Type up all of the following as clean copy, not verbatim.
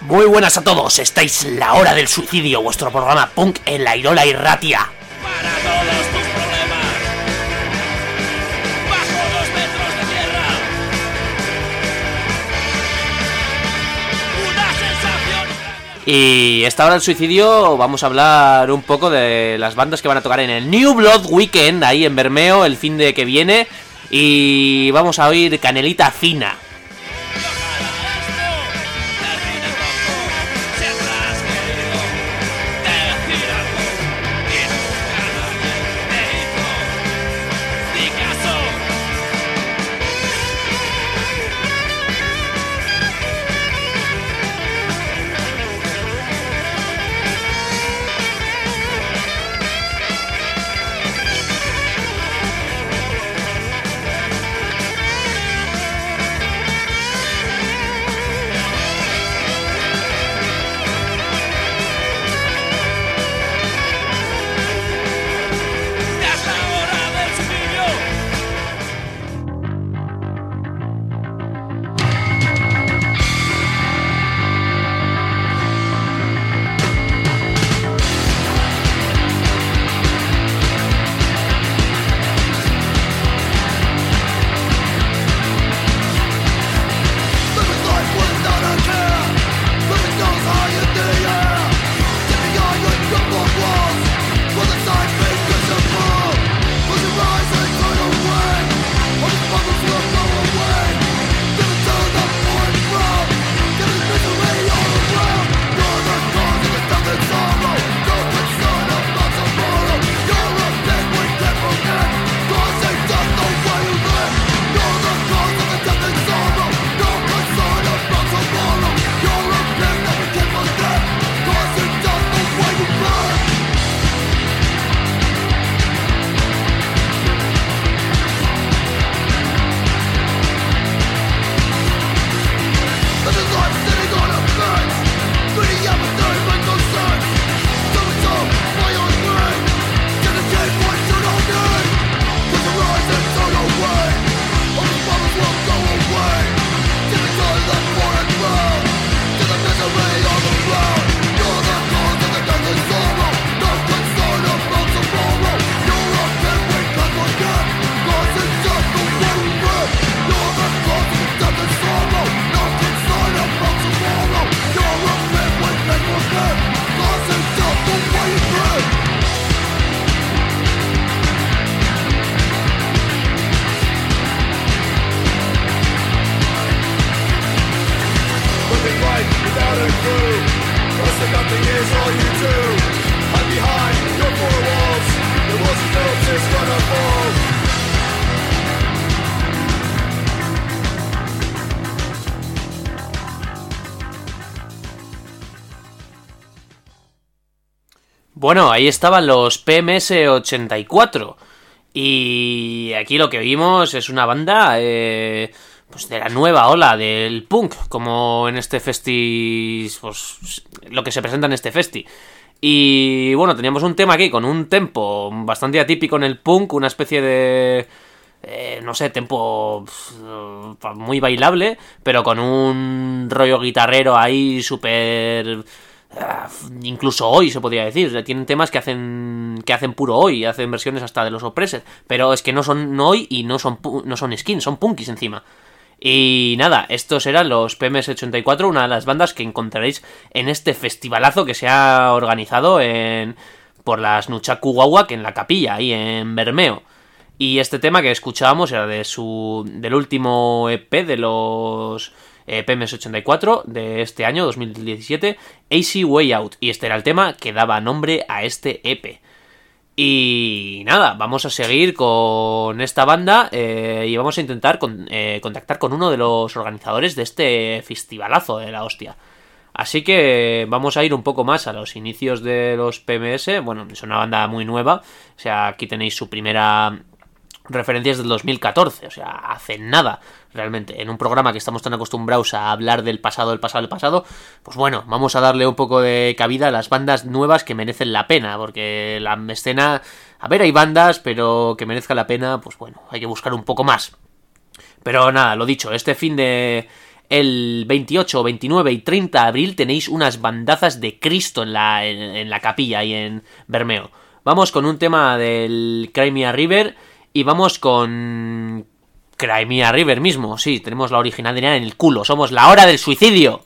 Muy buenas a todos, estáis La Hora del Suicidio, vuestro programa punk en la Irola y Ratia. Para todos tus problemas, bajo 2 metros de tierra, una sensación extraña. Y esta Hora del Suicidio vamos a hablar un poco de las bandas que van a tocar en el New Blood Weekend, ahí en Bermeo, el fin de que viene. Y vamos a oír Canelita Fina. Bueno, ahí estaban los PMS 84. Y aquí lo que vimos es una banda pues de la nueva ola del punk, como en este festi, pues lo que se presenta en este festi. Y bueno, teníamos un tema aquí con un tempo bastante atípico en el punk, una especie de no sé, tempo muy bailable, pero con un rollo guitarrero ahí súper incluso hoy se podría decir. Tienen temas que hacen puro hoy, hacen versiones hasta de los Oppressed, pero es que no son hoy y no son skins, son punkis encima. Y nada, estos eran los PMS 84, una de las bandas que encontraréis en este festivalazo que se ha organizado por las Nunchaku Wawak en la capilla, ahí en Bermeo. Y este tema que escuchábamos era del último EP de los PMS 84 de este año 2017, AC Way Out, y este era el tema que daba nombre a este EP. Y nada, vamos a seguir con esta banda y vamos a intentar contactar con uno de los organizadores de este festivalazo de la hostia. Así que vamos a ir un poco más a los inicios de los PMS. Bueno, es una banda muy nueva, o sea, aquí tenéis su primera referencias del 2014, o sea, hace nada, realmente, en un programa que estamos tan acostumbrados a hablar del pasado, pues bueno, vamos a darle un poco de cabida a las bandas nuevas que merecen la pena, porque la escena, a ver, hay bandas, pero que merezca la pena, pues bueno, hay que buscar un poco más. Pero nada, lo dicho, este fin de El 28, 29 y 30 de abril tenéis unas bandazas de Cristo en la capilla y en Bermeo. Vamos con un tema del Crimea River y vamos con Crimea River mismo. Sí, tenemos la originalidad en el culo. Somos la hora del suicidio.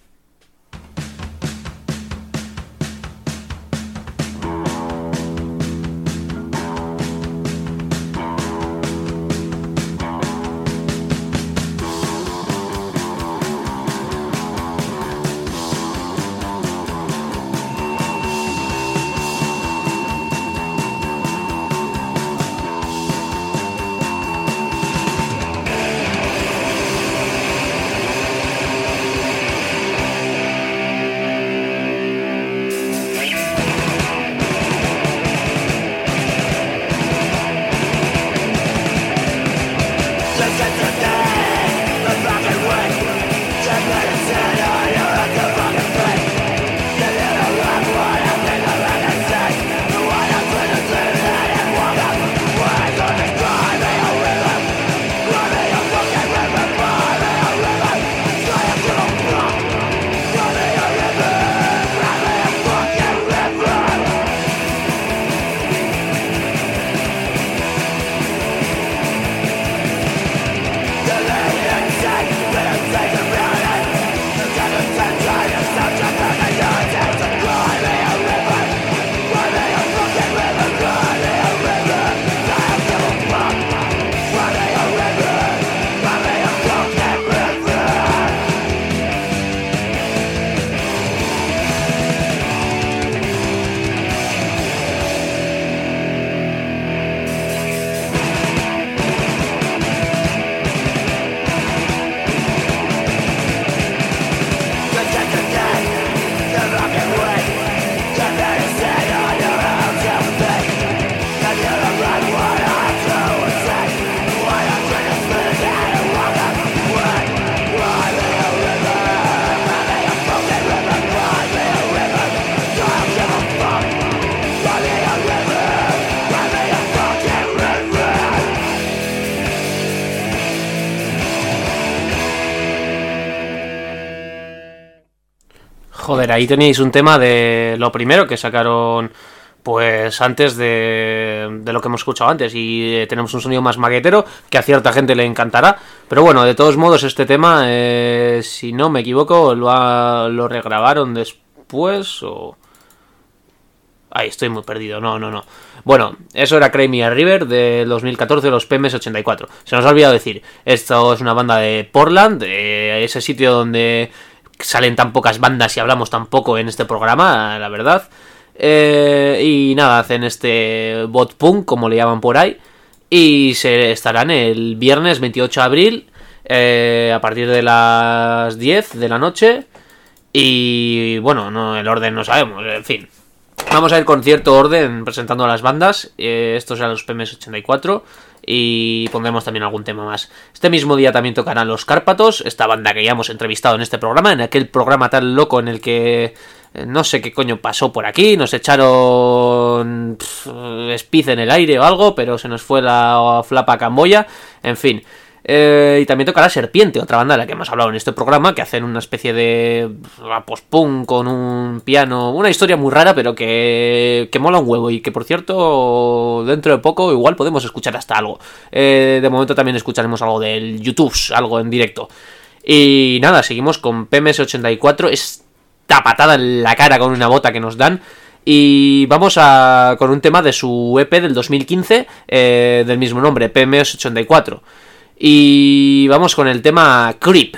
Joder, ahí tenéis un tema de lo primero que sacaron pues antes de lo que hemos escuchado antes, y tenemos un sonido más maquetero que a cierta gente le encantará, pero bueno, de todos modos este tema, si no me equivoco, lo regrabaron después o... Ahí estoy muy perdido, no. Bueno, eso era Crimea River del 2014, los PMS84. Se nos ha olvidado decir, esto es una banda de Portland, de ese sitio donde salen tan pocas bandas y hablamos tan poco en este programa, la verdad. Y nada, hacen este bot punk, como le llaman por ahí, y se estarán el viernes 28 de abril a partir de las 10 de la noche. Y bueno, no, el orden no sabemos, en fin. Vamos a ir con cierto orden presentando a las bandas. Estos eran los PMS84 y pondremos también algún tema más. Este mismo día también tocarán los Cárpatos, esta banda que ya hemos entrevistado en este programa, en aquel programa tan loco en el que no sé qué coño pasó por aquí, nos echaron speed en el aire o algo, pero se nos fue la flapa a Camboya, en fin. Y también tocará Serpiente, otra banda de la que hemos hablado en este programa, que hacen una especie de post-punk con un piano, una historia muy rara, pero que mola un huevo, y que por cierto dentro de poco igual podemos escuchar hasta algo. De momento también escucharemos algo del YouTube, algo en directo. Y nada, seguimos con PMS84, esta patada en la cara con una bota que nos dan. Y vamos con un tema de su EP del 2015, del mismo nombre, PMS84. Y vamos con el tema Creep.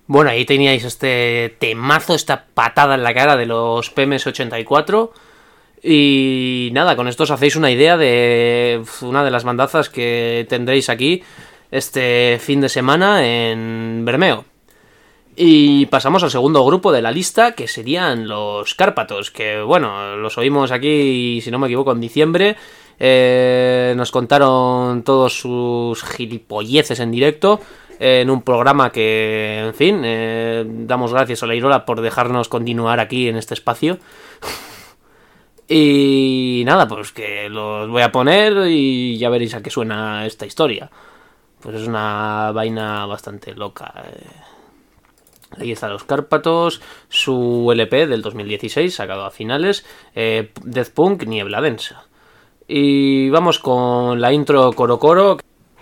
Bueno, ahí teníais este temazo, esta patada en la cara de los PMS84. Y nada, con esto os hacéis una idea de una de las bandazas que tendréis aquí este fin de semana en Bermeo. Y pasamos al segundo grupo de la lista, que serían los Cárpatos, que bueno, los oímos aquí, si no me equivoco, en diciembre. Nos contaron todos sus gilipolleces en directo en un programa que, en fin, damos gracias a la Irola por dejarnos continuar aquí en este espacio. Y nada, pues que los voy a poner y ya veréis a qué suena esta historia. Pues es una vaina bastante loca. Ahí están los Cárpatos, su LP del 2016, sacado a finales, Death Punk Niebla Densa. Y vamos con la intro Coro Coro.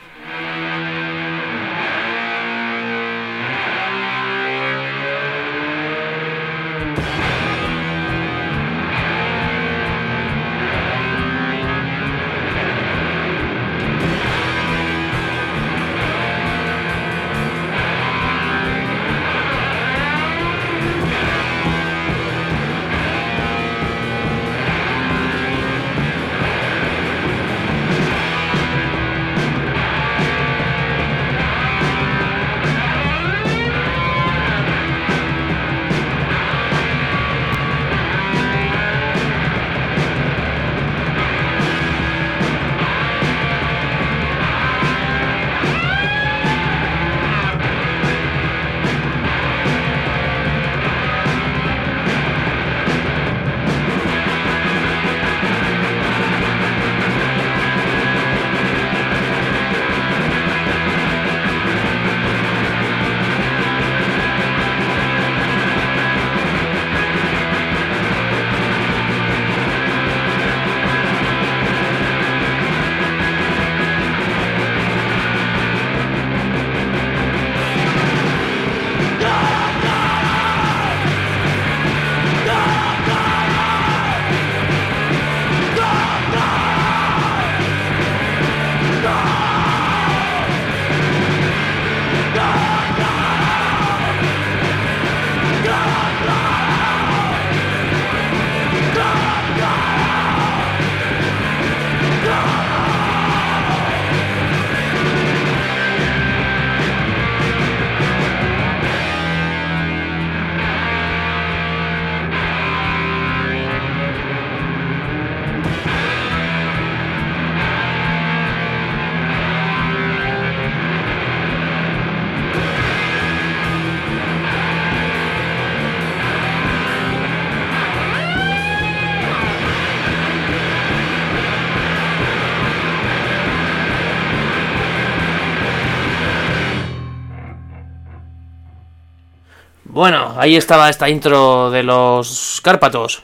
Bueno, ahí estaba esta intro de los Cárpatos.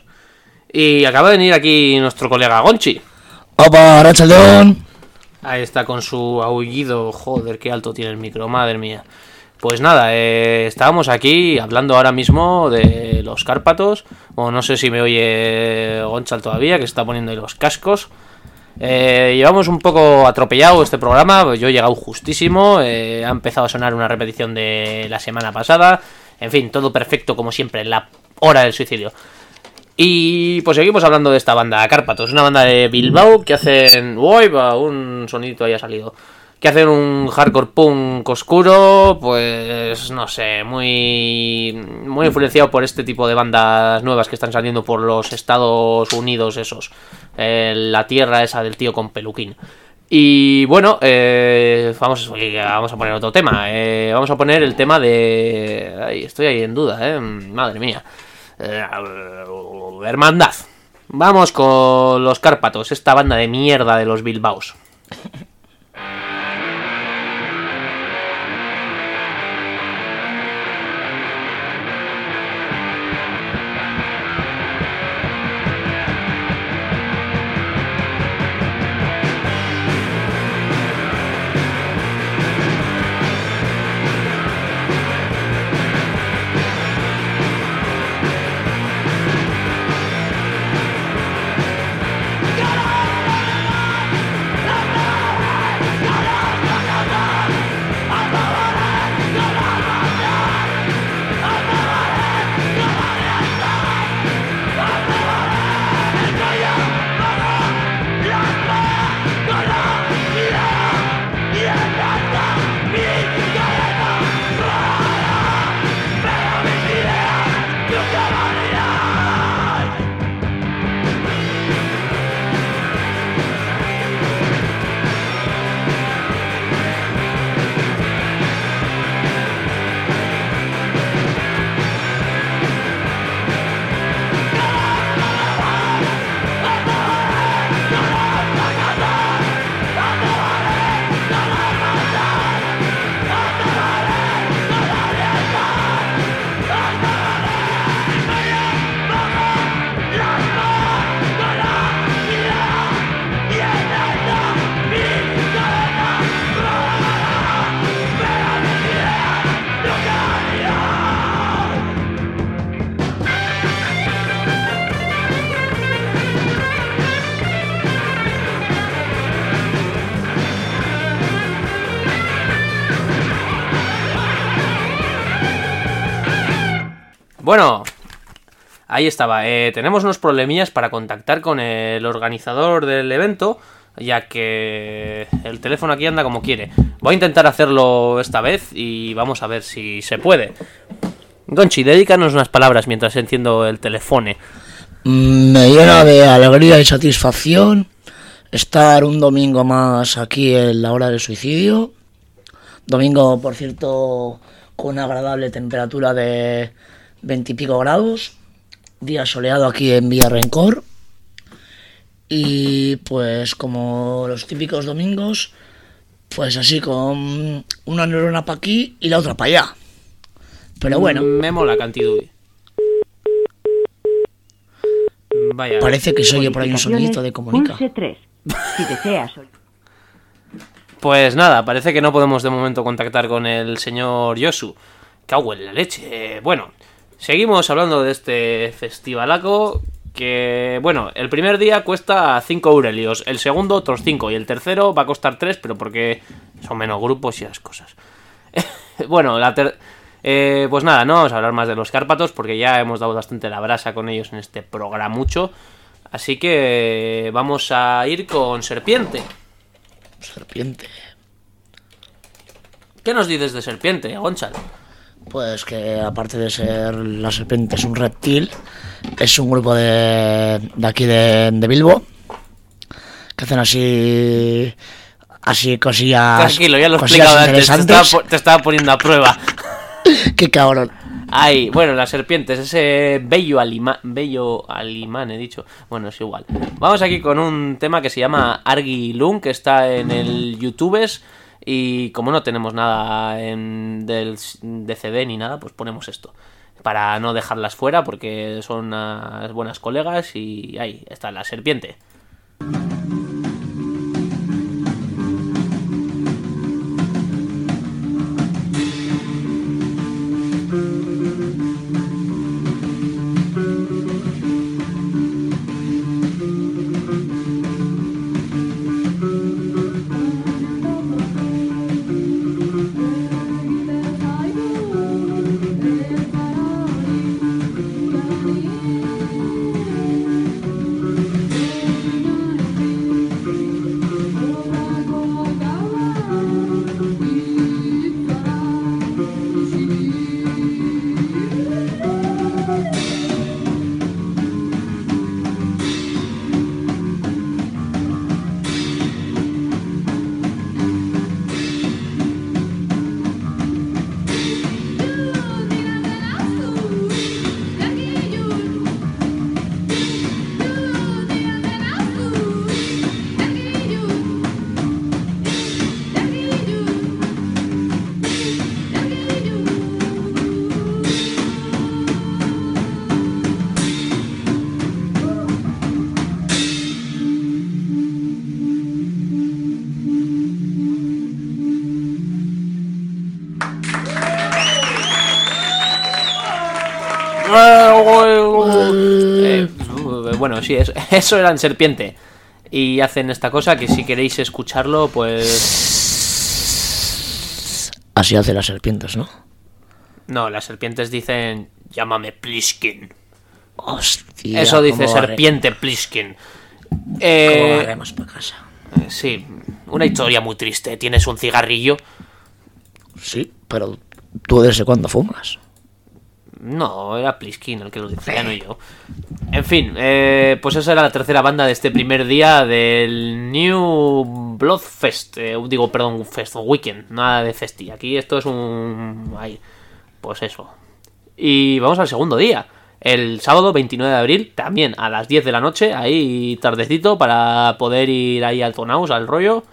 Y acaba de venir aquí nuestro colega Gonchi. ¡Opa, Arrachaldeón! Ahí está con su aullido. Joder, qué alto tiene el micro, madre mía. Pues nada, estábamos aquí hablando ahora mismo de los Cárpatos. O no sé si me oye Gonchal todavía, que se está poniendo ahí los cascos. Llevamos un poco atropellado este programa. Yo he llegado justísimo. Ha empezado a sonar una repetición de la semana pasada. En fin, todo perfecto como siempre, en la hora del suicidio. Y pues seguimos hablando de esta banda, Cárpatos, una banda de Bilbao que hacen... ¡Uy, va! Un sonidito ahí ha salido. Que hacen un hardcore punk oscuro, pues no sé, muy influenciado por este tipo de bandas nuevas que están saliendo por los Estados Unidos esos. La tierra esa del tío con peluquín. Y bueno, vamos a poner otro tema. Vamos a poner el tema de... Ay, estoy ahí en duda, madre mía. Hermandad. Vamos con los Cárpatos, esta banda de mierda de los Bilbaos. ¡Gol! Bueno, ahí estaba. Tenemos unos problemillas para contactar con el organizador del evento, ya que el teléfono aquí anda como quiere. Voy a intentar hacerlo esta vez y vamos a ver si se puede. Gonchi, dedícanos unas palabras mientras enciendo el teléfono. Me llena de alegría y satisfacción estar un domingo más aquí en la hora del suicidio. Domingo, por cierto, con una agradable temperatura de 20 y pico grados. Día soleado aquí en Villarrencor. Y pues como los típicos domingos, pues así con una neurona para aquí y la otra para allá. Pero bueno. Me mola Cantidui. Vaya. Parece que se oye por ahí un sonidito de comunica. Pulse 3. Si deseas. Pues nada, parece que no podemos de momento contactar con el señor Yosu. Cago en la leche. Bueno, seguimos hablando de este festivalaco que, bueno, el primer día cuesta 5 eurelios, el segundo otros 5 y el tercero va a costar 3, pero porque son menos grupos y las cosas. Bueno, pues nada, no vamos a hablar más de los Cárpatos porque ya hemos dado bastante la brasa con ellos en este programucho. Así que vamos a ir con Serpiente. Serpiente. ¿Qué nos dices de Serpiente, Gonzalo? Pues que aparte de ser la serpiente es un reptil, es un grupo de aquí de Bilbo que hacen así cosillas. Tranquilo, ya lo he cosillas explicado antes, te estaba poniendo a prueba. Qué cabrón. Ay, bueno, las serpientes, ese bello alimán, he dicho. Bueno, es igual. Vamos aquí con un tema que se llama Argi Lung, que está en el YouTubes. Y como no tenemos nada de CD ni nada, pues ponemos esto. Para no dejarlas fuera, porque son unas buenas colegas. Y ahí está la serpiente. Bueno, sí, eso eran Serpiente. Y hacen esta cosa que si queréis escucharlo, pues... Así hacen las serpientes, ¿no? No, las serpientes dicen llámame Pliskin. Hostia, eso dice ¿cómo Serpiente Pliskin. ¿Cómo haremos para casa? Sí, una historia muy triste. ¿Tienes un cigarrillo? Sí, pero ¿tú desde cuándo fumas? No, era Pliskin el que lo decía, no yo. En fin, pues esa era la tercera banda de este primer día del New Bloodfest. Fest o Weekend, nada de festi. Aquí esto es un... Ay, pues eso. Y vamos al segundo día. El sábado 29 de abril, también a las 10 de la noche, ahí tardecito, para poder ir ahí al Zonaus, al rollo.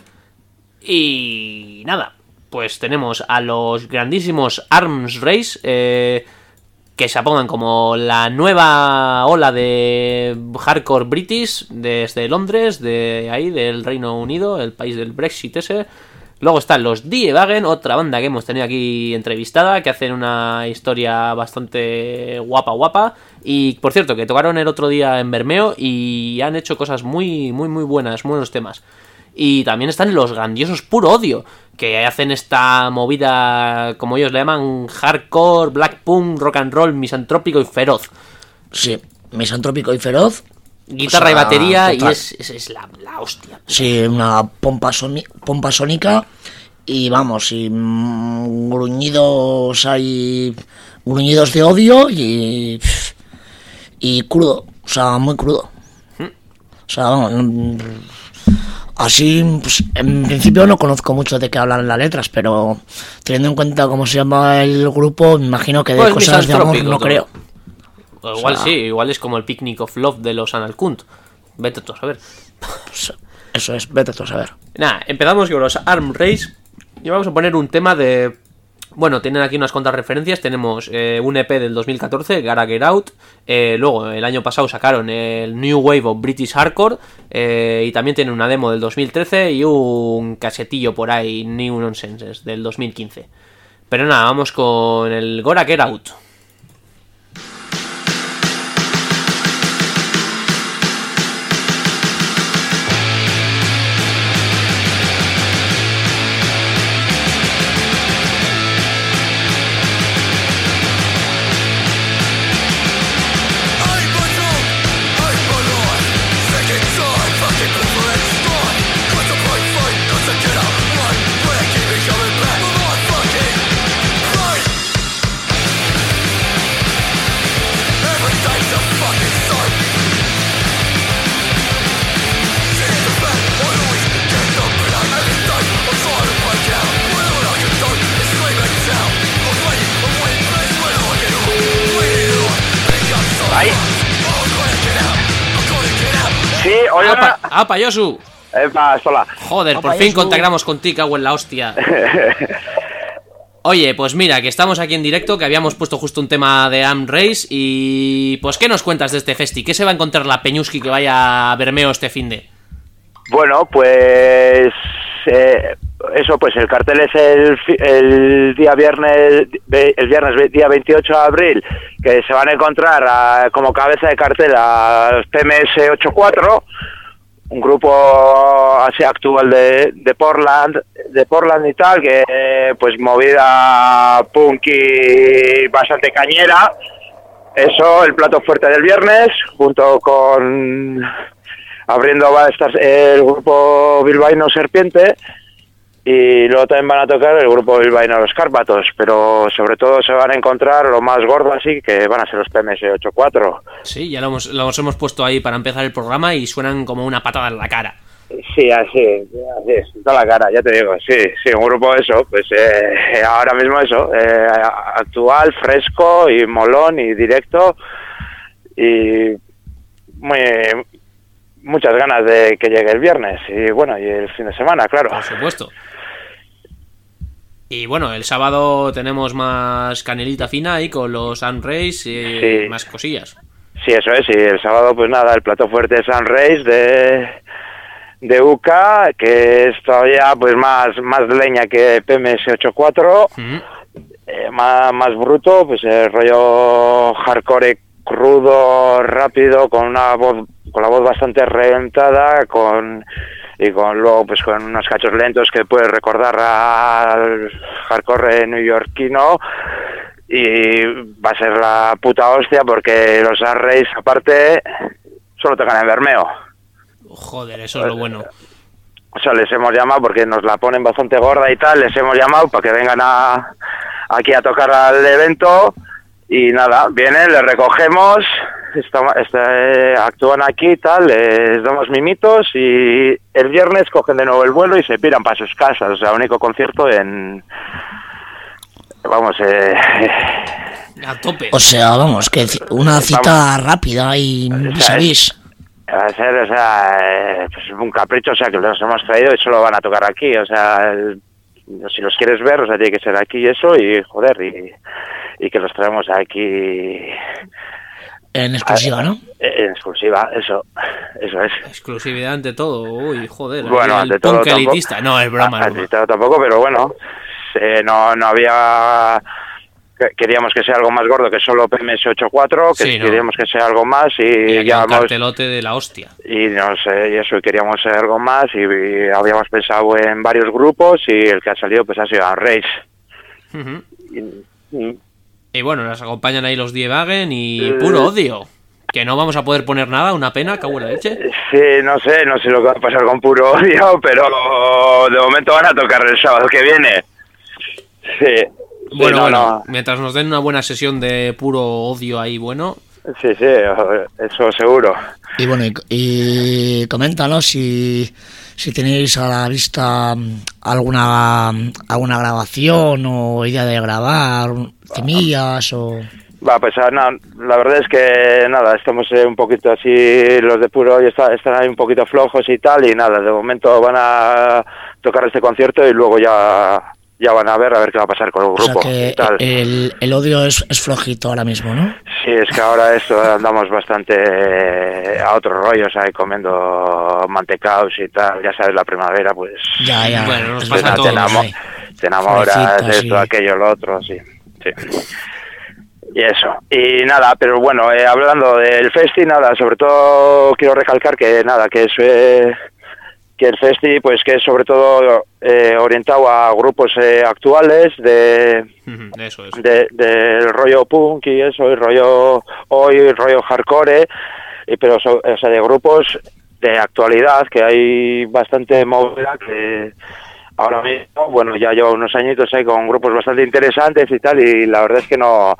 Y nada, pues tenemos a los grandísimos Arms Race, que se apongan como la nueva ola de hardcore british desde Londres, de ahí, del Reino Unido, el país del Brexit ese. Luego están los Die Wagen, otra banda que hemos tenido aquí entrevistada, que hacen una historia bastante guapa. Y, por cierto, que tocaron el otro día en Bermeo y han hecho cosas muy buenas, buenos temas. y también están los grandiosos Puro Odio, que hacen esta movida, como ellos le llaman, hardcore, black punk, rock and roll, misantrópico y feroz. Sí, misantrópico y feroz. Guitarra y batería, total. Y es la hostia. Sí, una pompa sónica. Y vamos, y gruñidos hay... Gruñidos de odio y crudo. O sea, muy crudo. O sea, vamos... Así, pues, en principio no conozco mucho de qué hablan las letras, pero teniendo en cuenta cómo se llama el grupo, me imagino que de pues cosas de amor no creo. O igual sí, igual es como el Picnic of Love de los Anal Cunt. Vete tú a saber. Pues eso es, vete tú a saber. Nada, empezamos con los Arm Race y vamos a poner un tema de... Bueno, tienen aquí unas cuantas referencias. Tenemos un EP del 2014, Gotta Get Out. Luego, el año pasado sacaron el New Wave of British Hardcore. Y también tienen una demo del 2013 y un casetillo por ahí, New Nonsenses, del 2015. Pero nada, vamos con el Gotta Get Out. Sí, oye. ¡Apa, Yosu! Epa, sola. Joder, por fin contactamos contigo, cago en la hostia. Oye, pues mira, que estamos aquí en directo, que habíamos puesto justo un tema de Arm Race y... Pues, ¿qué nos cuentas de este festi? ¿Qué se va a encontrar la Peñuski que vaya a Bermeo este finde? Bueno, pues... eso, pues el cartel es el día viernes, día 28 de abril, que se van a encontrar como cabeza de cartel a los PMS 84, un grupo así actual de Portland y tal, que pues movida punk y bastante cañera. Eso, el plato fuerte del viernes, junto con... Abriendo va a estar el grupo bilbaíno Serpiente y luego también van a tocar el grupo bilbaíno Los Cárpatos, pero sobre todo se van a encontrar lo más gordo así, que van a ser los PMS 84. Sí, ya los hemos puesto ahí para empezar el programa y suenan como una patada en la cara. Sí, así es, toda la cara, ya te digo, sí, un grupo eso, pues ahora mismo eso, actual, fresco y molón y directo y muchas ganas de que llegue el viernes y bueno, y el fin de semana, claro. Por supuesto. Y bueno, el sábado tenemos más canelita fina ahí con los Arm Race y sí, más cosillas. Sí, eso es, y el sábado pues nada, el plato fuerte es Arm Race de UK, que es todavía pues más leña que PMS 84, más bruto, pues el rollo hardcore crudo, rápido, con la voz bastante reventada, luego pues con unos cachos lentos que puedes recordar al hardcore neoyorquino, y va a ser la puta hostia porque los Arm Race aparte solo tocan en Bermeo. Joder, eso es lo bueno. O sea, les hemos llamado porque nos la ponen bastante gorda y tal, les hemos llamado para que vengan aquí a tocar al evento. Y nada, vienen, les recogemos, actúan aquí y tal, les damos mimitos y el viernes cogen de nuevo el vuelo y se piran para sus casas. O sea, único concierto a tope. O sea, vamos, que una cita rápida y vis-a-vis. Va a ser, o sea, pues un capricho, o sea, que los hemos traído y solo van a tocar aquí. O sea, si los quieres ver, o sea, tiene que ser aquí y eso, y joder, y que los traemos aquí en exclusiva, ¿no? En exclusiva, eso es. Exclusividad ante todo, uy, joder. Bueno, ante todo elitista. No, es broma. Ante todo tampoco, pero bueno, no había queríamos que sea algo más gordo que solo PMS84, que Sí, ¿no? queríamos que sea algo más Y y aquí ya un cartelote de la hostia. y no sé, y eso, y queríamos algo más y habíamos pensado en varios grupos y el que ha salido pues ha sido Race. Ujú. Y- Y bueno, nos acompañan ahí los Dievagen y Puro Odio. Que no vamos a poder poner nada, una pena, cago en la leche. Sí, no sé lo que va a pasar con Puro Odio, pero de momento van a tocar el sábado que viene. Sí. Bueno, sí, bueno, mientras nos den una buena sesión de Puro Odio ahí, bueno. Sí, eso seguro. Y bueno, y coméntanos si tenéis a la vista alguna grabación o idea de grabar, semillas o... Pues no, la verdad es que nada, estamos un poquito así, los de Puro Odio están ahí un poquito flojos y tal, y nada, de momento van a tocar este concierto y luego ya van a ver qué va a pasar con el O grupo sea que y tal. el odio es flojito ahora mismo, ¿no? Sí, es que ahora esto andamos bastante a otros rollos ahí comiendo mantecaos y tal, ya sabes, la primavera pues Ya. Bueno, nos es pasa verdad, a todos. te enamoras, Florecitas, esto, sí. aquello, lo otro, sí. Y eso, y nada, pero bueno, hablando del festi, nada, sobre todo quiero recalcar que nada, que el festi, pues que es sobre todo orientado a grupos actuales Ujú, eso es. del rollo punk y eso, y rollo hardcore, pero o sea, de grupos de actualidad, que hay bastante movida, que ahora mismo, bueno, ya llevo unos añitos ahí con grupos bastante interesantes y tal, y la verdad es que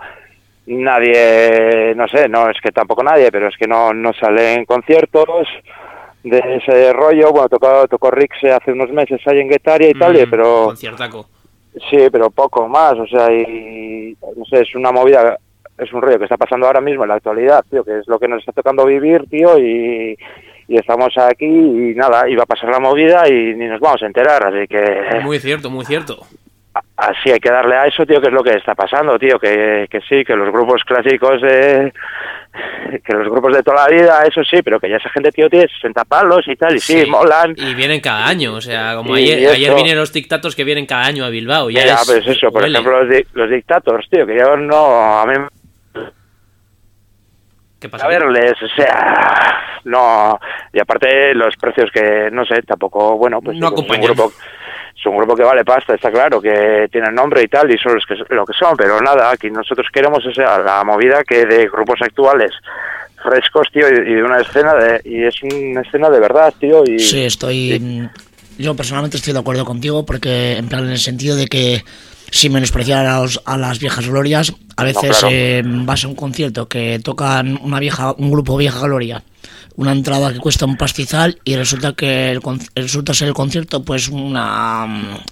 nadie, no sé, no es que tampoco nadie, pero es que no sale en conciertos de ese rollo. Bueno, tocó Rix hace unos meses ahí en Guetaria y tal, pero Conciertaco. sí, pero poco más, o sea, y no sé, es una movida, es un rollo que está pasando ahora mismo en la actualidad, tío, que es lo que nos está tocando vivir, tío, y estamos aquí y nada, y va a pasar la movida y ni nos vamos a enterar, así que Muy cierto, muy cierto. así hay que darle a eso, tío, que es lo que está pasando, tío, que sí, que los grupos clásicos que los grupos de toda la vida, eso sí, pero que ya esa gente, tío, tiene 60 palos y tal, y sí, molan. Y vienen cada año, o sea, como Y ayer eso. vienen los dictatos que vienen cada año a Bilbao. Ya Ya, es, pues eso, por huele. ejemplo, los dictators, tío, que yo no, a mí ¿Qué pasa? a verles, o sea, no, y aparte los precios que, no sé, tampoco, bueno, pues No sí, pues acompañan. es un grupo que vale pasta, está claro, que tiene nombre y tal, y son lo que son, pero nada, aquí nosotros queremos, o sea, la movida que de grupos actuales frescos, tío, y de una escena y es una escena de verdad, tío, y Sí, yo personalmente estoy de acuerdo contigo porque en plan en el sentido de que sin menospreciar a las viejas glorias, a veces claro. vas a un concierto que tocan un grupo vieja gloria, una entrada que cuesta un pastizal y resulta que resulta ser el concierto pues una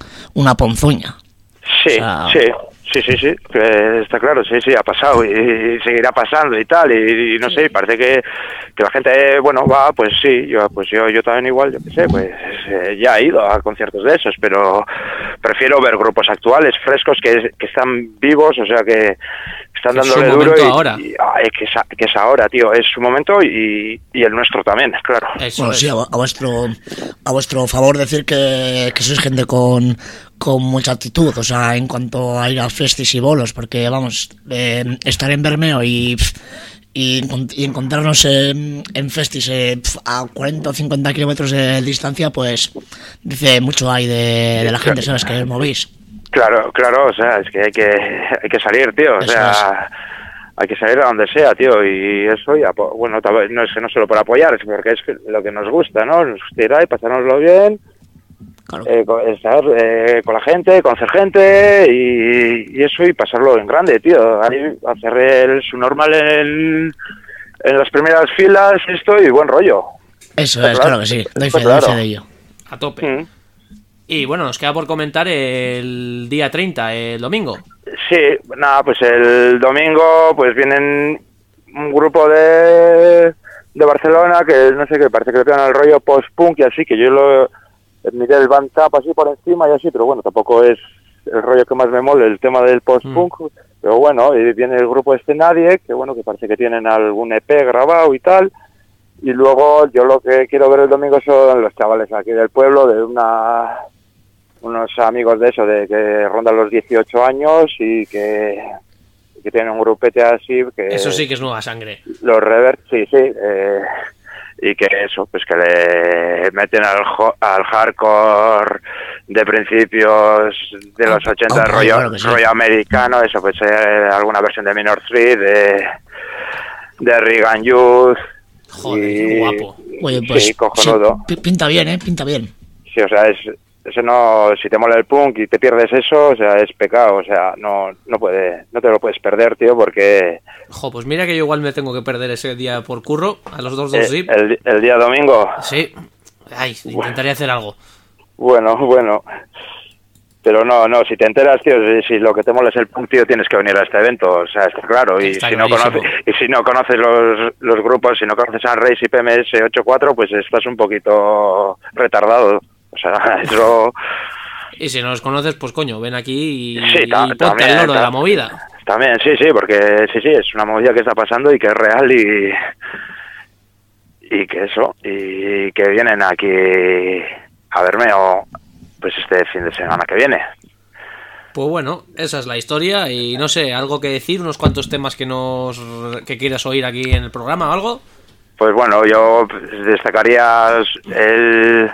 ponzoña. sí, O sea, sí, está claro, sí, ha pasado y seguirá pasando y tal, y no sé, parece que la gente, bueno, va, pues sí, yo también igual, yo qué sé, pues ya he ido a conciertos de esos, pero prefiero ver grupos actuales, frescos, que están vivos, o sea, que están Que es dándole su duro momento ahora. que es ahora, tío, es su momento y el nuestro también, claro. Eso bueno, es. sí, a vuestro favor decir que sois gente con mucha actitud, o sea, en cuanto a ir a festis y bolos, porque vamos, estar en Bermeo y encontrarnos en festis a 40 o 50 kilómetros de distancia, pues dice mucho hay de la gente, ¿sabes? Que os movéis. Claro, o sea, es que hay que salir, tío, o Eso sea, hay que salir a donde sea, tío, y eso ya, bueno, no es que no solo por apoyar, es porque es lo que nos gusta, ¿no? Nos gusta ir ahí, pasárnoslo bien, Claro. estar con la gente, conocer gente y eso, y pasarlo en grande, tío, ahí hacer su normal en las primeras filas, esto, y buen rollo. Eso Está es, claro, claro que sí, doy está fe claro. de ello. A tope. Mm. Y bueno, nos queda por comentar el día 30, el domingo. Sí, nada, pues el domingo pues vienen un grupo de Barcelona que no sé qué, parece que le pegan el rollo post-punk y así, que yo miré el Bandcamp así por encima y así, pero bueno, tampoco es el rollo que más me mole, el tema del post-punk, pero bueno, y viene el grupo Nadie, que bueno, que parece que tienen algún EP grabado y tal, y luego yo lo que quiero ver el domingo son los chavales aquí del pueblo, de unos amigos de eso, de que rondan los 18 años y que que tienen un grupete así que... Eso sí que es nueva sangre. Los Revert, sí, y que eso, pues que le meten al hardcore de principios de los 80, claro que sí. rollo americano, eso, pues alguna versión de Minor Threat, de Reagan Youth. Joder, qué guapo. Oye, pues sí, cojonudo. Sí, pinta bien, pinta bien. Sí, o sea, eso no, si te mola el punk y te pierdes eso, o sea, es pecado, o sea, no te lo puedes perder, tío, porque... Pues mira que yo igual me tengo que perder ese día por curro, a los dos zip. El día domingo. Sí, intentaré hacer algo. Bueno, pero no, si te enteras, tío, si lo que te mola es el punk, tío, tienes que venir a este evento, o sea, está claro, y está si no conoces los grupos, si no conoces a Race y PMS 84, pues estás un poquito retardado. O sea, eso... Y si no los conoces, pues coño, ven aquí y ponte también, al loro de la movida. También, sí, porque sí, es una movida que está pasando y que es real y que eso, y que vienen aquí a verme pues este fin de semana que viene. Pues bueno, esa es la historia y no sé, algo que decir, unos cuantos temas que quieras oír aquí en el programa o algo. Pues bueno, yo destacaría el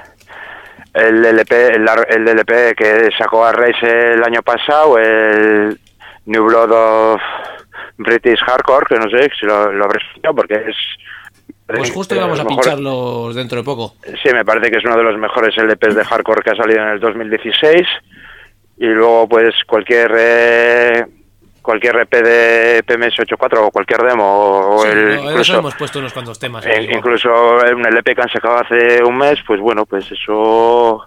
LP que sacó a Race el año pasado, el New Blood of British Hardcore, que no sé si lo habré escuchado porque es... Pues justo íbamos a pincharlos dentro de poco. Sí, me parece que es uno de los mejores LPs de hardcore que ha salido en el 2016. Y luego pues cualquier EP de PMS84 o cualquier demo o incluso hemos puesto unos cuantos temas. Incluso un LP que han sacado hace un mes, pues bueno, pues eso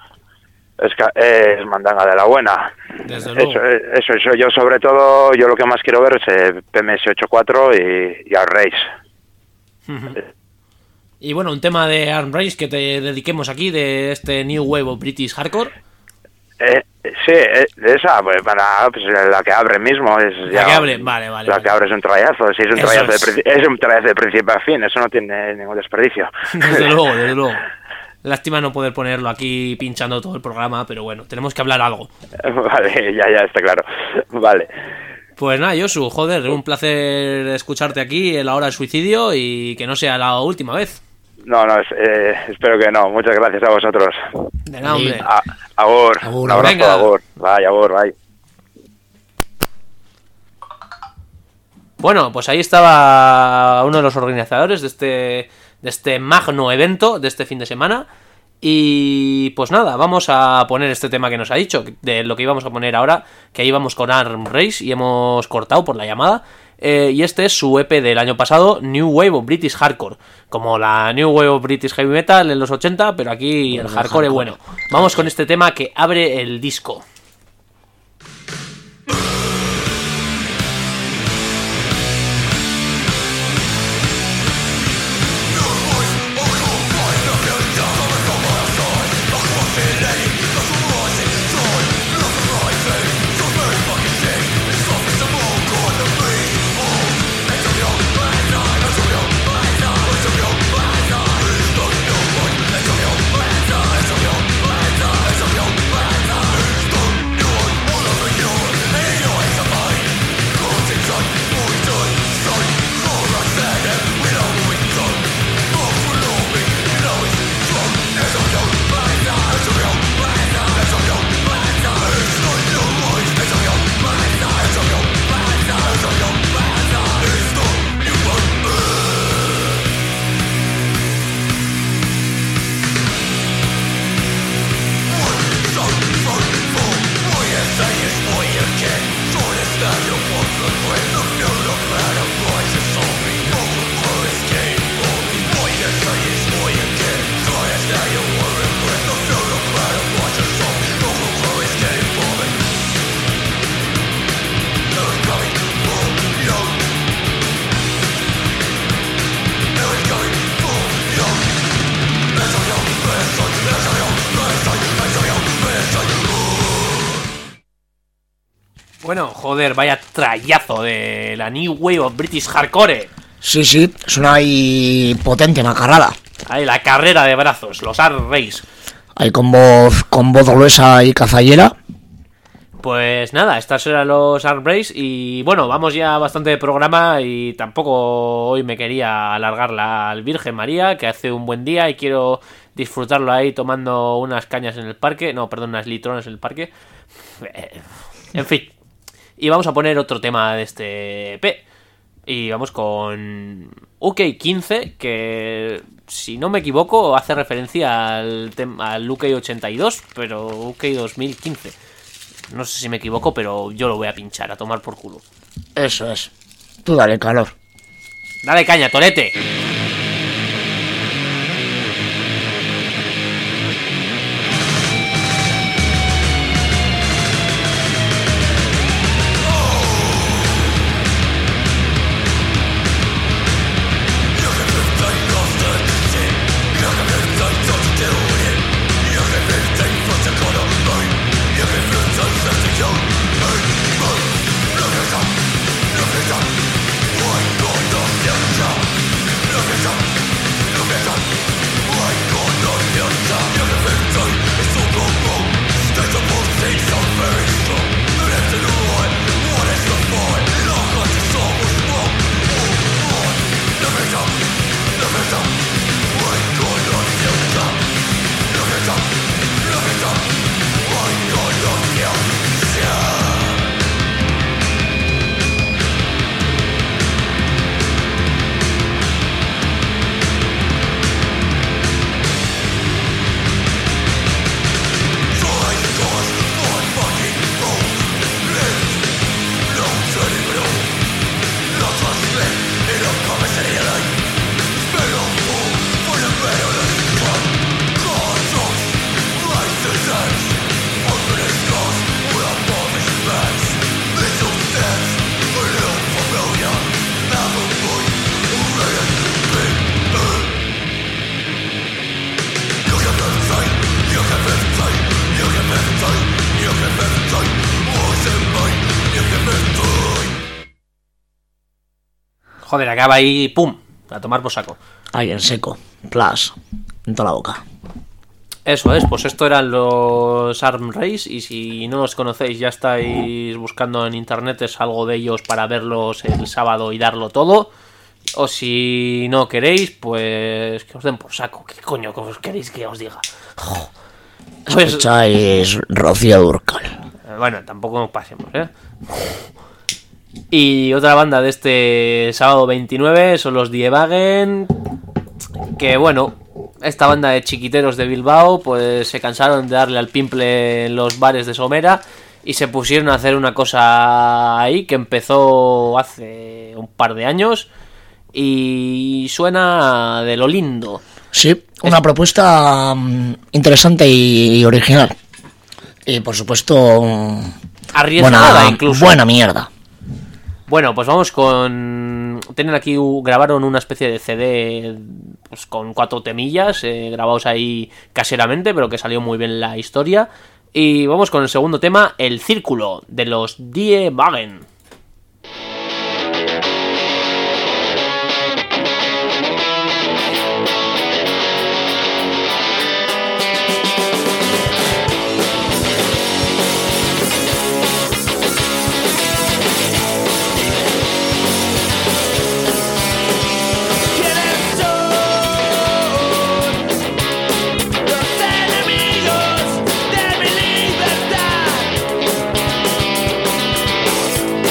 es mandanga de la buena. Desde luego. Eso, yo sobre todo, yo lo que más quiero ver es PMS84 y Arm Race. Y bueno, un tema de Arm Race que te dediquemos aquí, de este New Wave of British Hardcore. Sí, esa, pues pues la que abre mismo es la que abre, vale. La que abre es un trayazo, sí, es un trayazo de principio a fin, eso no tiene ningún desperdicio. Desde luego. Lástima no poder ponerlo aquí pinchando todo el programa, pero bueno, tenemos que hablar algo. Vale, ya está claro. Vale. Pues nada, Josu, joder, un placer escucharte aquí en la hora del suicidio y que no sea la última vez. No, espero que no. Muchas gracias a vosotros. De nada, hombre. Agur. Un abrazo, venga. agur. Bye. Bueno, pues ahí estaba uno de los organizadores de este magno evento de este fin de semana. Y pues nada, vamos a poner este tema que nos ha dicho, de lo que íbamos a poner ahora, que ahí íbamos con Arm Race y hemos cortado por la llamada. Y este es su EP del año pasado, New Wave of British Hardcore. Como la New Wave of British Heavy Metal en los 80, pero aquí el hardcore es bueno. Vamos con este tema que abre el disco. Bueno, joder, vaya trayazo de la New Wave of British Hardcore. Sí, suena ahí potente, macarrada. Ahí la carrera de brazos, los Arm Race. Ahí con voz gruesa y cazallera. Pues nada, estas eran los Arm Race y bueno, vamos ya bastante de programa y tampoco hoy me quería alargarla al Virgen María, que hace un buen día y quiero disfrutarlo ahí tomando unas cañas en el parque, no, perdón, unas litronas en el parque. En fin, y vamos a poner otro tema de este EP y vamos con UK15, que si no me equivoco hace referencia al UK82, pero UK 2015. No sé si me equivoco, pero yo lo voy a pinchar, a tomar por culo. Eso es. Tú dale calor. Dale caña, Torete. Joder, acaba ahí, pum, a tomar por saco. Ahí en seco. Plas. En toda la boca. Eso es, pues esto eran los Arm Race y si no los conocéis ya estáis buscando en internet es algo de ellos para verlos el sábado y darlo todo. O si no queréis, pues que os den por saco. ¿Qué coño os queréis que os diga? Pues, Escucháis Rocío Dúrcal. bueno, tampoco nos pasemos, ¿eh? Y otra banda de este sábado 29 son los Dievagen, que bueno, esta banda de chiquiteros de Bilbao pues se cansaron de darle al pimple en los bares de Somera y se pusieron a hacer una cosa ahí que empezó hace un par de años y suena de lo lindo. Sí, una propuesta interesante y original. Y por supuesto, Arriesgada incluso. buena mierda. Bueno, pues vamos con... Tienen aquí, grabaron una especie de CD pues, con 4 temillas, grabados ahí caseramente, pero que salió muy bien la historia. Y vamos con el segundo tema, El Círculo, de los Dievagen. Los enemigos de mi libertad.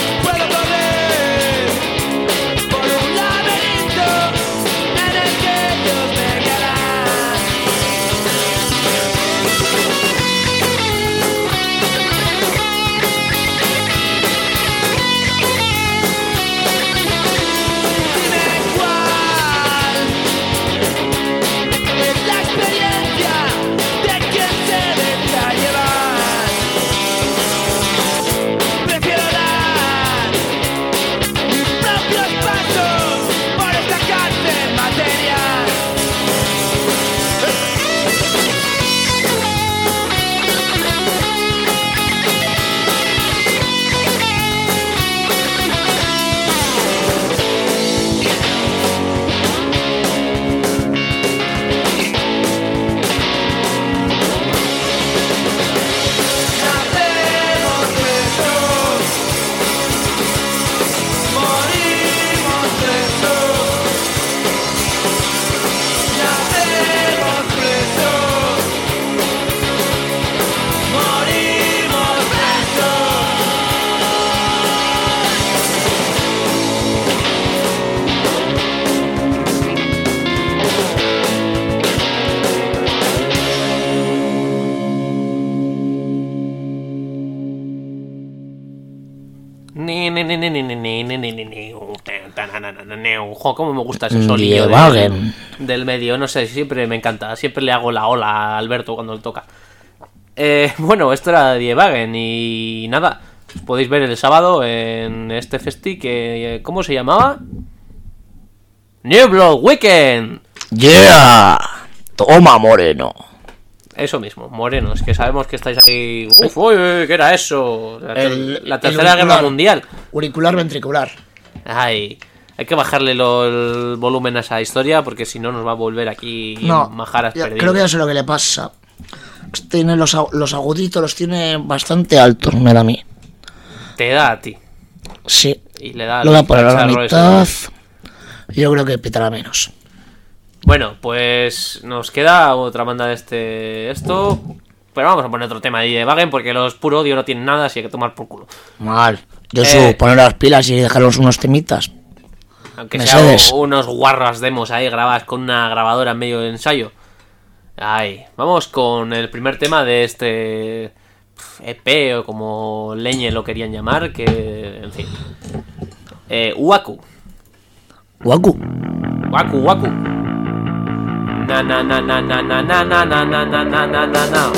Ojo, cómo me gusta ese sonido del medio. No sé, siempre me encanta. Siempre le hago la ola a Alberto cuando le toca. Bueno, esto era Die Wagen y nada. Podéis ver el sábado en este festi que... ¿Cómo se llamaba? New Blood Weekend. ¡Yeah! Toma, moreno. Eso mismo, morenos, que sabemos que estáis ahí... ¡Uf, uy, ¿qué era eso? La tercera guerra mundial. Auricular ventricular. Ay, hay que bajarle el volumen a esa historia porque si no nos va a volver aquí majaras perdidas. Creo que ya sé lo que le pasa. Tiene los aguditos, los tiene bastante altos, me da a mí. Te da a ti. Sí. Y le da lo voy a poner a la mitad. Yo creo que pitará menos. Bueno, pues nos queda otra banda de esto. Pero vamos a poner otro tema ahí de Wagen porque los puro odio no tienen nada, así hay que tomar por culo. Mal. Yo suelo poner las pilas y dejarlos unos temitas. Aunque sean unos guarras demos ahí grabadas con una grabadora en medio del ensayo. Ay, vamos con el primer tema de este EP o como Leñe lo querían llamar, que en fin. Waku. Waku. Waku, Waku. Na na na na na na na na na na na na na na.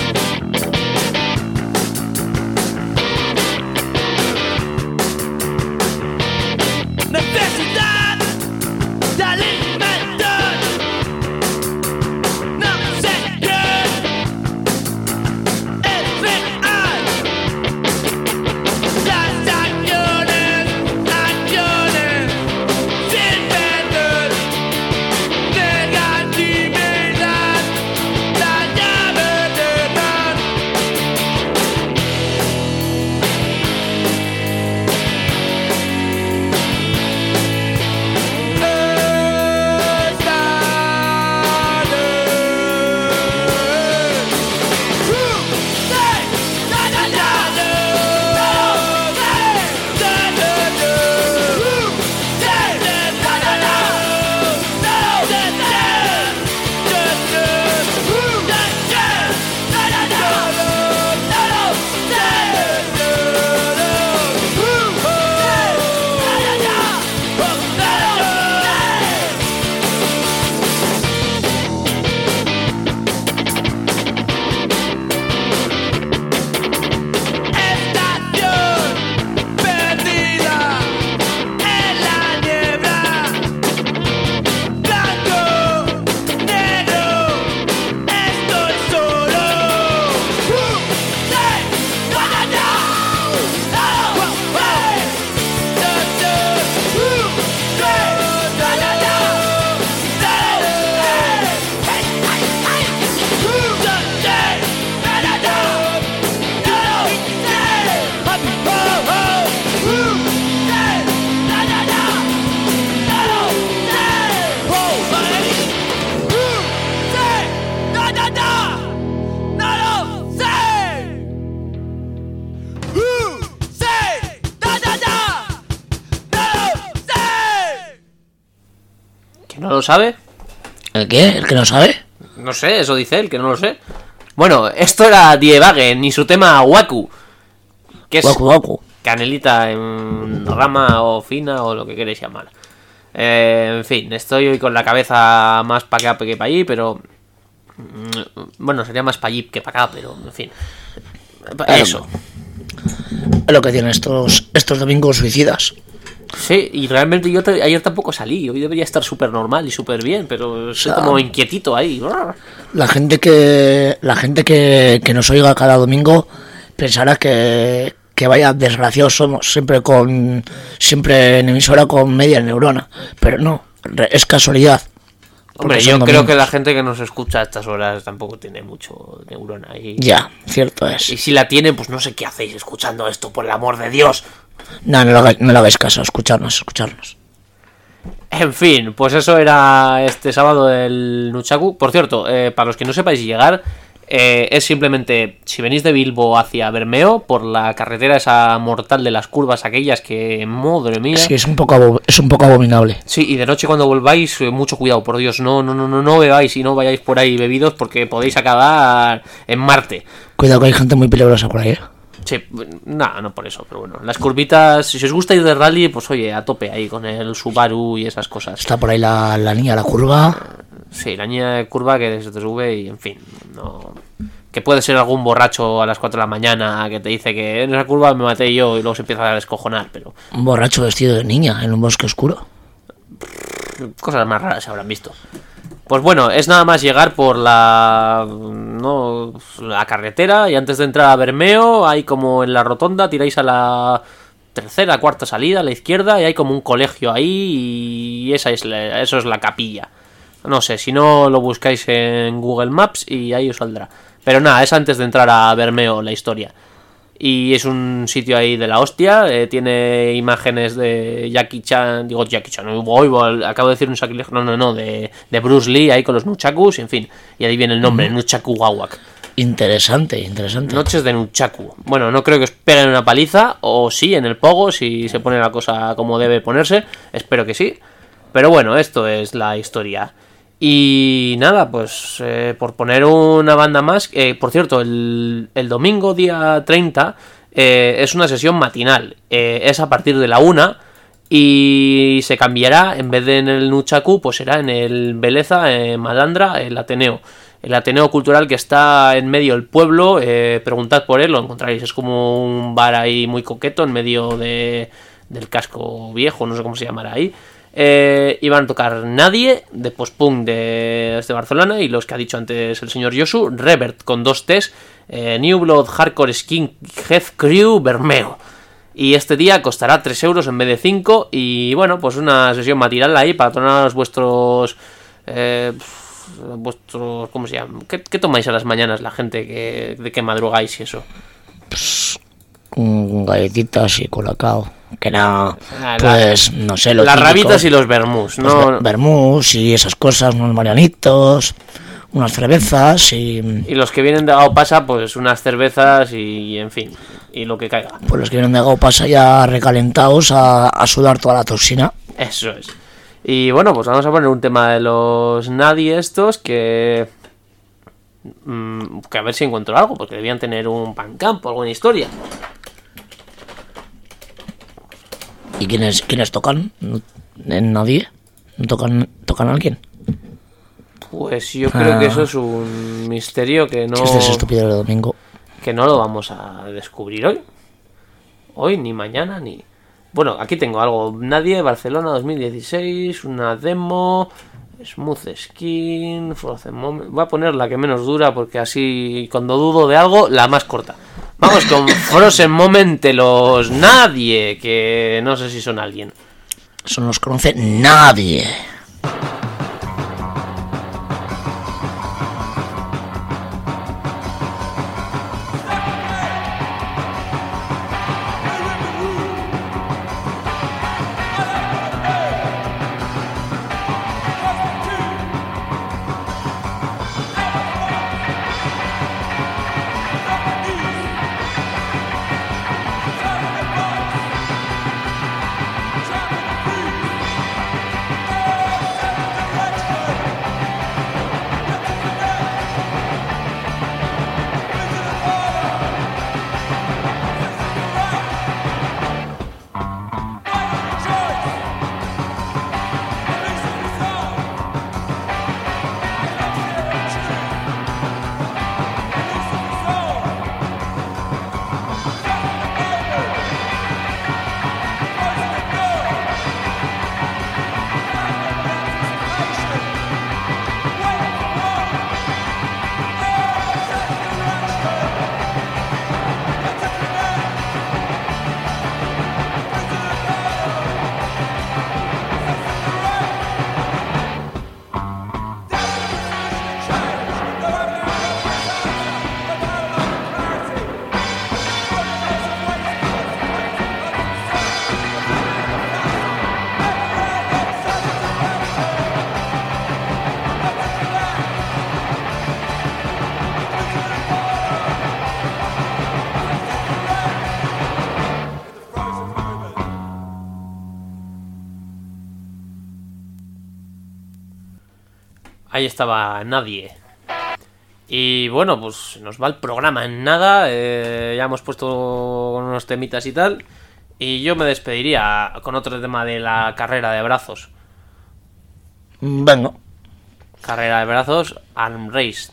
Necesidad de alimentar. No sé qué es real. Las acciones sin perder negatividad. La llave de dar. ¿No lo sabe? ¿El qué? ¿El que no sabe? No sé, eso dice él, que no lo sé. Bueno, esto era Die Wagen y su tema Waku. Que es Waku. canelita en rama o fina o lo que queréis llamar. En fin, estoy hoy con la cabeza más para acá que para allí, pero... Bueno, sería más para allí que para acá, pero en fin. Eso. Es lo que tienen estos domingos suicidas. Sí, y realmente yo ayer tampoco salí. Hoy debería estar súper normal y súper bien, pero estoy como inquietito ahí. La gente que nos oiga cada domingo pensará que vaya desgraciados somos, siempre en emisora con media neurona, pero no, es casualidad. Hombre, yo creo que la gente que nos escucha a estas horas tampoco tiene mucho neurona ahí. Ya, cierto es. Y si la tienen, pues no sé qué hacéis escuchando esto, por el amor de Dios. No le hagáis caso, escucharnos. En fin, pues eso era este sábado el Nunchaku. Por cierto, para los que no sepáis llegar, es simplemente, si venís de Bilbo hacia Bermeo, por la carretera esa mortal de las curvas aquellas que, madre mía... Sí, es un poco abominable. Sí, y de noche cuando volváis, mucho cuidado, por Dios, no bebáis y no vayáis por ahí bebidos porque podéis acabar en Marte. Cuidado que hay gente muy peligrosa por ahí, Sí, nada, no por eso, pero bueno. Las curvitas, si os gusta ir de rally, pues oye, a tope ahí con el Subaru y esas cosas. Está por ahí la niña, la curva. Sí, la niña de curva que se te sube y en fin, no... Que puede ser algún borracho a las 4 de la mañana que te dice que en esa curva me maté yo y luego se empieza a descojonar, pero... Un borracho vestido de niña en un bosque oscuro. Cosas más raras se habrán visto. Pues bueno, es nada más llegar por la carretera y antes de entrar a Bermeo hay como en la rotonda, tiráis a la tercera, cuarta salida a la izquierda y hay como un colegio ahí y eso es la capilla. No sé, si no lo buscáis en Google Maps y ahí os saldrá. Pero nada, es antes de entrar a Bermeo la historia. Y es un sitio ahí de la hostia, tiene imágenes de Jackie Chan, acabo de decir un sacrilegio, no, de Bruce Lee ahí con los nunchakus, en fin, y ahí viene el nombre, Nunchaku Wawak. Interesante. Noches de nunchaku. Bueno, no creo que os peguen una paliza, o sí, en el pogo, si se pone la cosa como debe ponerse, espero que sí. Pero bueno, esto es la historia. Y nada, pues por poner una banda más, por cierto, el domingo día 30 es una sesión matinal, es a partir de la 1 y se cambiará, en vez de en el Nunchaku, pues será en el Beleza, Malandra, el Ateneo Cultural que está en medio del pueblo, preguntad por él, lo encontraréis, es como un bar ahí muy coqueto en medio del casco viejo, no sé cómo se llamará ahí. Iban a tocar Nadie de post-punk de Barcelona y los que ha dicho antes el señor Yosu, Revert con 2 T's, New Blood Hardcore Skinhead Crew Bermeo. Y este día costará 3 euros en vez de 5. Y bueno, pues una sesión matinal ahí para tomar vuestros ¿cómo se llama? ¿Qué tomáis a las mañanas la gente de que madrugáis y eso? Galletitas y colacao. Que nada, pues no sé, lo las típico. rabitas y los vermús, Pues ¿no? vermús y esas cosas, unos marianitos, unas cervezas y los que vienen de Gao Pasa, pues unas cervezas y en fin, y lo que caiga. pues los que vienen de Gao pasa ya recalentados a sudar toda la toxina. Eso es. Y bueno, pues vamos a poner un tema de los Nadie estos que a ver si encuentro algo, porque debían tener un pancamp o alguna historia. ¿Y quiénes tocan? ¿Nadie? ¿No tocan a alguien? Pues yo creo que eso es un misterio que no... Chistes estúpidos de domingo. Que no lo vamos a descubrir hoy. Hoy, ni mañana, ni... Bueno, aquí tengo algo. Nadie, Barcelona 2016, una demo, Smooth Skin, Frozen Moment... Voy a poner la que menos dura porque así, cuando dudo de algo, la más corta. Vamos con Frozen Moment de los Nadie, que no sé si son alguien. Eso no los conoce nadie. Ahí estaba Nadie. Y bueno, pues nos va el programa en nada. Ya hemos puesto unos temitas y tal. Y yo me despediría con otro tema de la carrera de brazos. Venga. Carrera de brazos, arm race.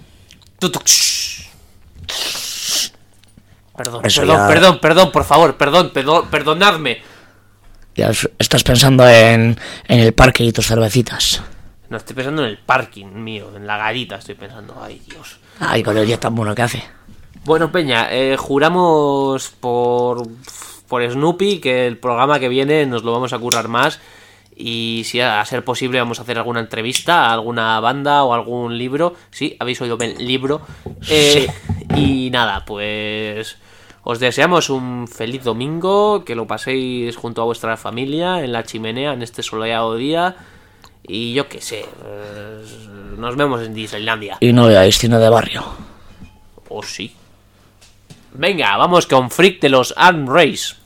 Perdón, Eso perdón, ya- perdón, por favor, perdonadme. Ya estás pensando en el parque y tus cervecitas. No, estoy pensando en el parking mío, en la garita estoy pensando. Ay, Dios. Ay, con el día tan bueno que hace. Bueno, Peña, juramos por Snoopy que el programa que viene nos lo vamos a currar más. Y si a ser posible vamos a hacer alguna entrevista a alguna banda o algún libro. Sí, habéis oído bien, libro. Y nada, pues os deseamos un feliz domingo, que lo paséis junto a vuestra familia en la chimenea en este soleado día. Y yo qué sé, nos vemos en Disneylandia. Y no veáis cine de barrio. ¿O sí? Venga, vamos con Freak de los Arm Race.